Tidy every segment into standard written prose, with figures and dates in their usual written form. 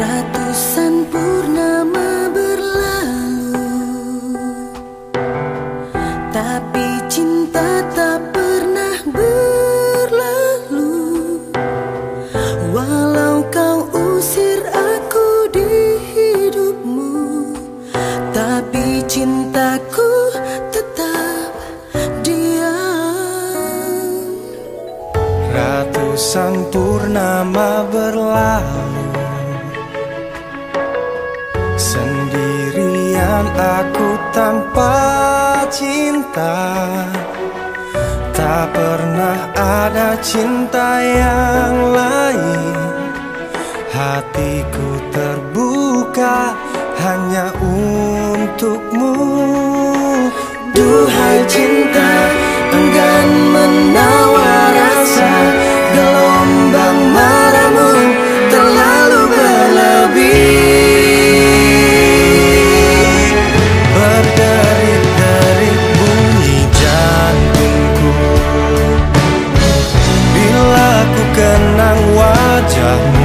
Ratusan purnama berlalu, tapi cinta tak pernah berlalu. Walau kau usir aku di hidupmu, tapi cintaku tetap diam. Ratusan purnama berlalu, sendirian aku tanpa cinta. Tak pernah ada cinta yang lain. Hatiku terbuka hanya untukmu. Duhai cinta, enggan menawar rasa. Gelombang marahmu terlalu berlebih. Berderit-derit bunyi jantungku bila ku kenang wajahmu.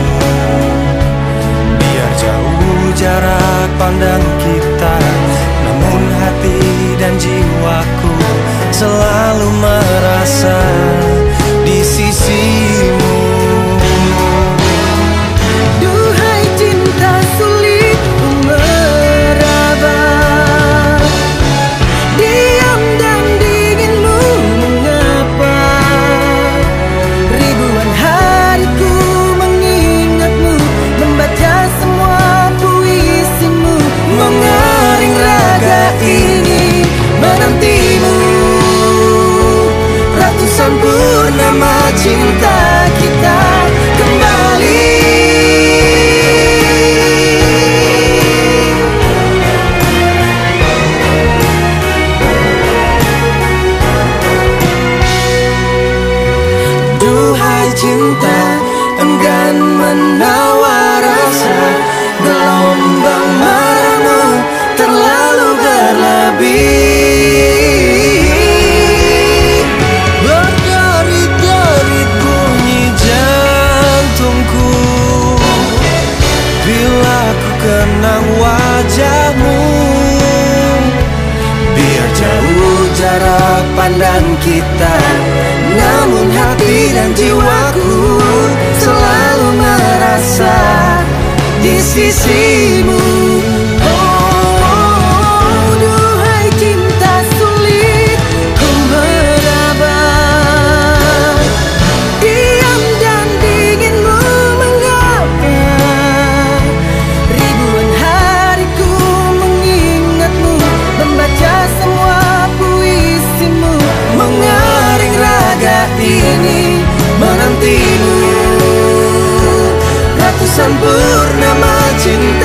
Biar jauh jarak pandang kita, namun hati dan jiwaku selalu merasa di sisimu. Duhai cinta, sulit ku meraba. Diam dan dinginmu mengapa? Ribuan hariku mengingatmu, membaca semua puisimu. Mengering raga ini menantimu. Ratusan purnama cinta kita kembali. Duhai cinta, enggan menawar rasa. Gelombang marahmu terlalu berlebih. Berderit-derit bunyi jantungku bila ku kenang wajahmu. Biar jauh jarak pandang kita, namun hati dan jiwaku selalu merasa di sisimu. Oh, duhai cinta, sulit ku meraba. Diam dan dinginmu mengapa? Ribuan hariku mengingatmu, membaca semua puisimu. Mengering raga ini menantimu. Ratusan purnama cinta